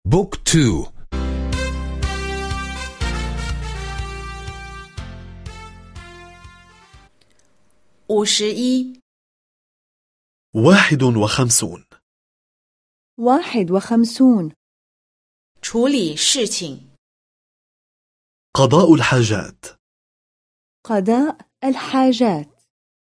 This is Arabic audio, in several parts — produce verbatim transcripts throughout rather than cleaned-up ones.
بوك تو. 五十一 واحد وخمسون. واحد وخمسون. 处理事情 قضاء الحاجات. قضاء الحاجات.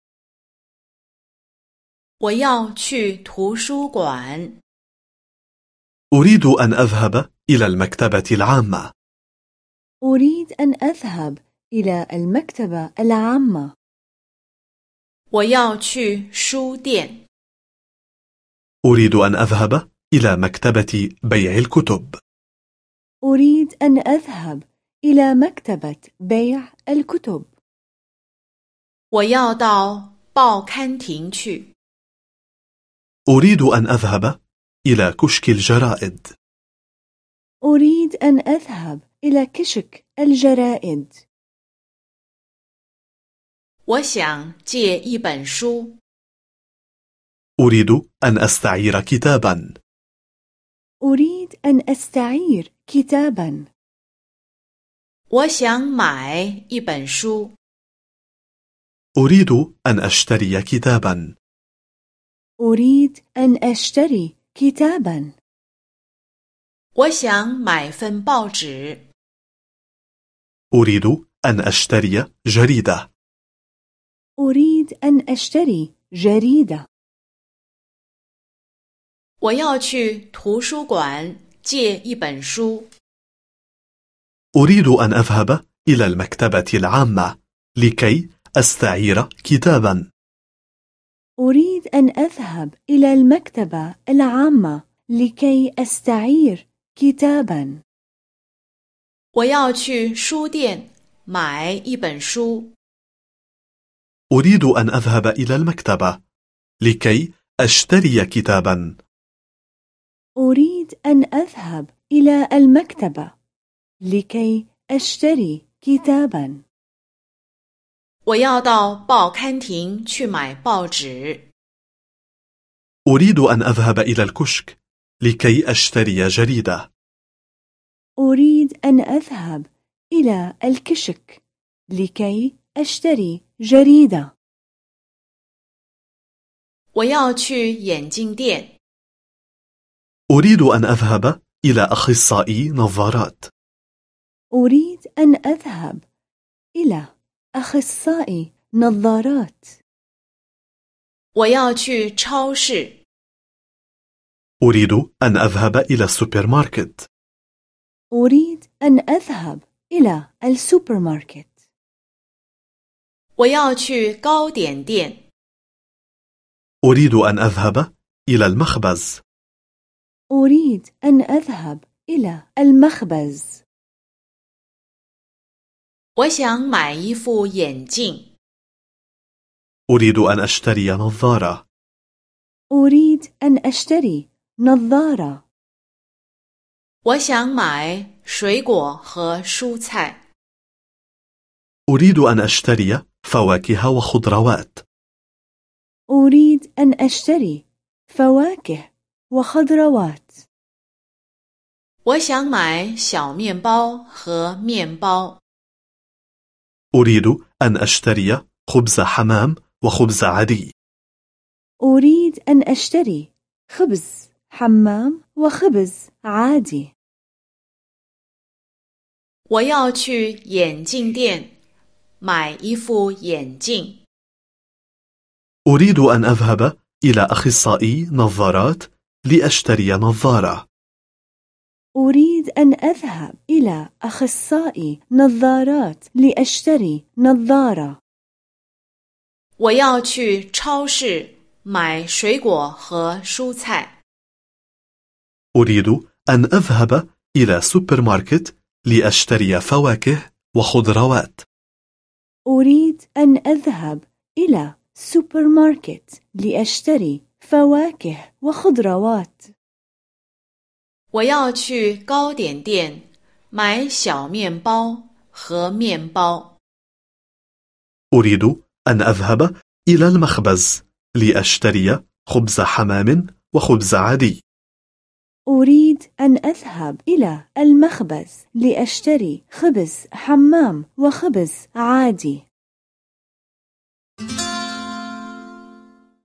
我要去图书馆 أريد أن أذهب إلى المكتبة العامة. أريد أن أذهب إلى المكتبة العامة. 我要去书店 أريد أن أذهب إلى مكتبة بيع الكتب. أريد أن أذهب إلى مكتبة بيع الكتب. 我要到报刊亭去 أريد أن أذهب إلى كشك الجرائد. أريد أن أذهب إلى كشك الجرائد. 我想借一本书 أريد أن أستعير كتابا. أريد أن أستعير كتابا. 我想买一本书 أريد أن أشتري كتابا. أريد أن أشتري كتابا. 我想买份报纸 أريد أن أشتري جريدة. أريد أن أشتري جريدة. 我要去图书馆借一本书 أريد أن أذهب إلى المكتبة العامة لكي أستعير كتابا. أريد أن أذهب إلى المكتبة العامة لكي أستعير كتابا. 我要去书店买一本书 أريد أن أذهب إلى المكتبة لكي أشتري كتابا. أريد أن أذهب إلى المكتبة لكي أشتري كتابا. 我要到报刊亭去买报纸 أريد أن أذهب إلى الكشك لكي أشتري جريدة. أريد أن أذهب إلى الكشك لكي أشتري جريدة. 我要去眼镜店 أريد أن أذهب إلى أخصائي نظارات. أريد أن أذهب إلى أخصائي نظارات. 我要去超市 أريد أن أذهب إلى السوبر ماركت. أريد أن أذهب إلى السوبر ماركت. 我要去糕点店 أريد أن أذهب إلى المخبز. أريد أن أذهب إلى المخبز. 我想买一副眼镜 أريد أن أشتري نظارة. أريد أن أشتري نظارة. 我想买水果和蔬菜 أريد أن أشتري فواكه وخضروات. أريد أن أشتري فواكه وخضروات. 我想买小面包和面包 أريد أن أشتري خبز حمام وخبز عادي. أريد أن أشتري خبز حمام وخبز عادي. 我要去眼镜店买一副眼镜 أريد أن أذهب إلى أخصائي نظارات لأشتري نظارة. أريد أن أذهب إلى أخصائي نظارات لأشتري نظارة. 我要去超市买水果和蔬菜 أريد أن أذهب إلى سوبر ماركت لأشتري فواكه وخضروات. أريد أن أذهب إلى سوبر ماركت لأشتري فواكه وخضروات. 我要去糕点店买小面包和面包 أريد أن أذهب إلى المخبز لأشتري خبز حمام وخبز عادي. أريد أن أذهب إلى المخبز لأشتري خبز حمام وخبز عادي.